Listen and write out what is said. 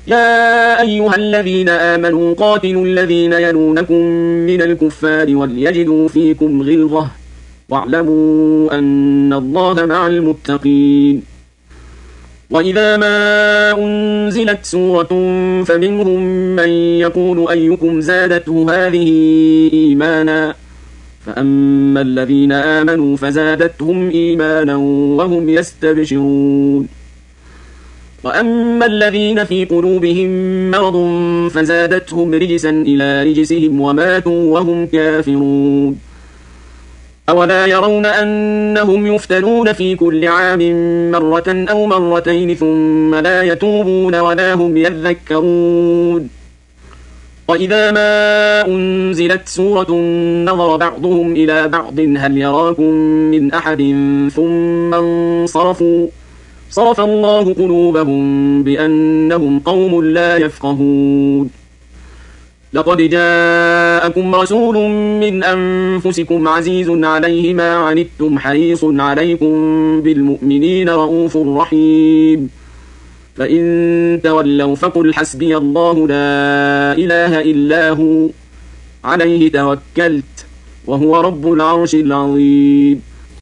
يا أيها الذين آمنوا قاتلوا الذين يلونكم من الكفار وليجدوا فيكم غلظة واعلموا أن الله مع المتقين. وإذا ما أنزلت سورة فمنهم من يقول أيكم زادته هذه إيمانا فأما الذين آمنوا فزادتهم إيمانا وهم يستبشرون وأما الذين في قلوبهم مرض فزادتهم رجسا إلى رجسهم وماتوا وهم كافرون. أولا يرون أنهم يفتنون في كل عام مرة أو مرتين ثم لا يتوبون ولا هم يذكرون. وإذا ما أنزلت سورة نظر بعضهم إلى بعض هل يراكم من أحد ثم انصرفوا صرف الله قلوبهم بأنهم قوم لا يفقهون. لقد جاءكم رسول من أنفسكم عزيز عليه ما عنتم حريص عليكم بالمؤمنين رؤوف رحيم. فإن تولوا فقل حسبي الله لا إله إلا هو عليه توكلت وهو رب العرش العظيم.